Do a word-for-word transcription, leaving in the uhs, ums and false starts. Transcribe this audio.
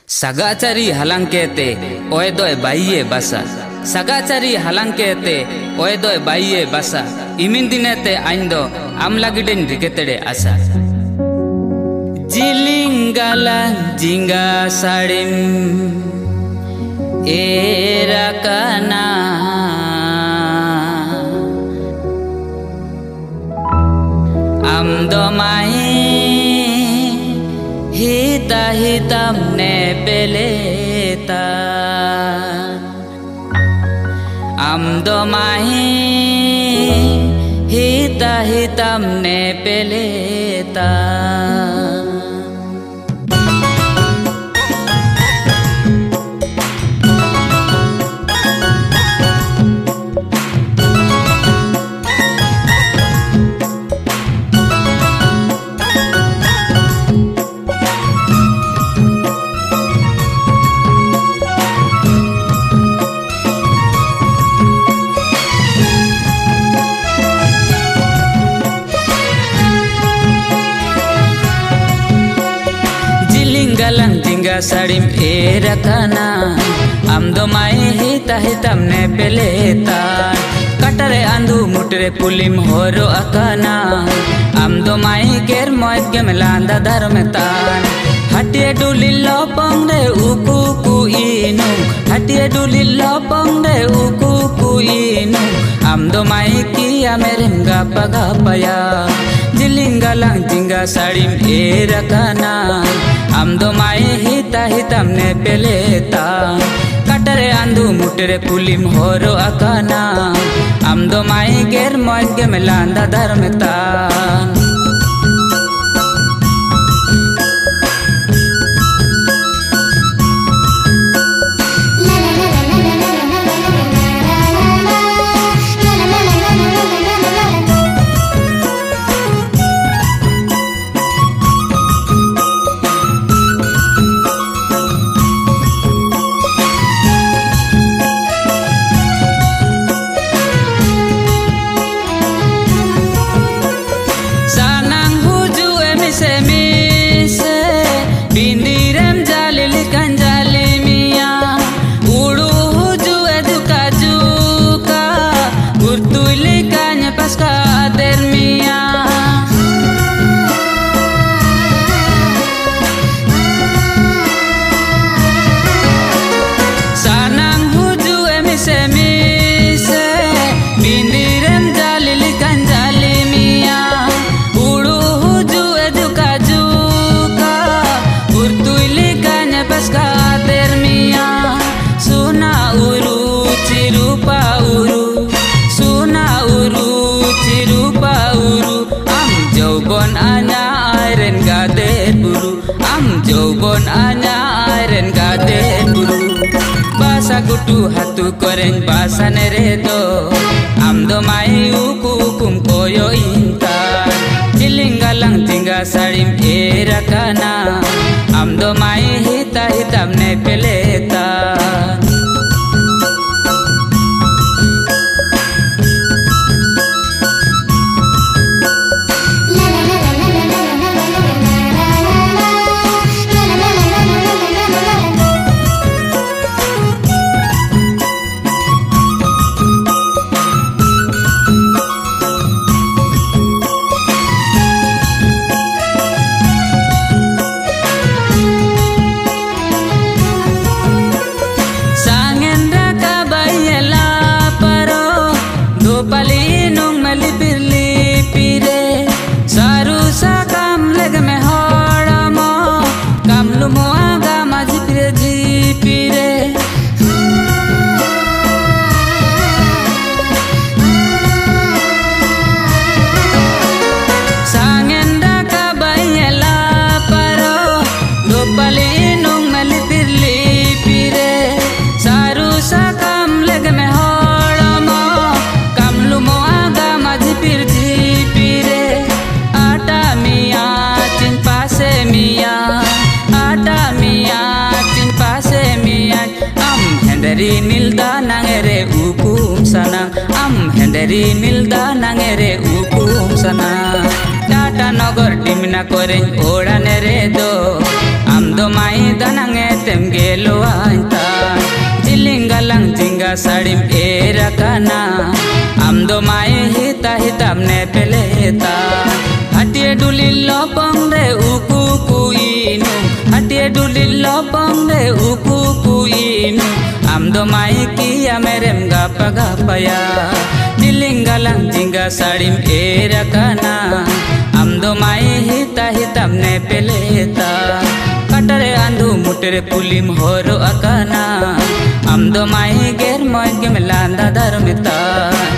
Sagacari halangkete oedoe baiye basa Sagacari halangkete oedoe baiye basa Imin dinete aindo amlagiden riketede asa Jilinggalang jingga sadim erakana Amdomai hita hitam ne peleta Amdomai hita hitam ne peleta Jilinggalang jingga sadim erakana Amdomai hita hitam ne peleta Katare andu mutre pulim horo akana Amdomai ker moit gemelanda dharmetan Hatie duli lopong de uku ku inu Hatie duli lopong de uku ku inu Amdomai kia merengga pagapaya Jilinggalang jingga sadim erakana Amdomai hita hitam ne peleta Katare andu mutre pulim horo akana Amdomai ger moit gemelanda dharmetan Bindirem jalil kanjali mia Udu huju eduka juka Gurtuli kanya paska dermia Sanang huju emise mise Bindirem jalil kanjali mia Udu huju eduka juka Gurtuli kanya paska dermia Suna uru cirupa uru Suna uru cirupa uru Am jaubon anya airen gade buru Am jaubon anya airen gade buru Basa kutu hatu koreng basa neredo Amdomai uku ukum koyo intan Jilinggalang jingga sadim erakana Amdomai hita hitam ne peleta Palinung malipirli pire Saru sa kam leg me horamo Kam lumo aga maji pire ji pire Sangenda ka bayela paro Do palinung malipirli pire Saru sa kam leg me horamo Lumo aga maji pirji pire Ata miya chin pase miya Ata miya chin pase miya Am henderi nilda nangere ukum sana Am henderi nilda nangere ukum sana Tata nogor dimna koreng oda nere do Amdomai danange tem जिंगा साड़ीम एरकाना आम दो माए हिता हिताम ने पेलेता हटिए डुली लपंग रे उकु कुइनु हटिए डुली लपंग रे उकु कुइनु आम दो माए किया मेरेम गापा गापाया दिलिंगाlang जिंगा साड़ीम एरकाना आम दो माए हिता हिताम ने पेलेता कटरे आंधु मुटरे पुलिम होरो अकाना आम दो माए गेर मौज के मिलांदा दरमिता।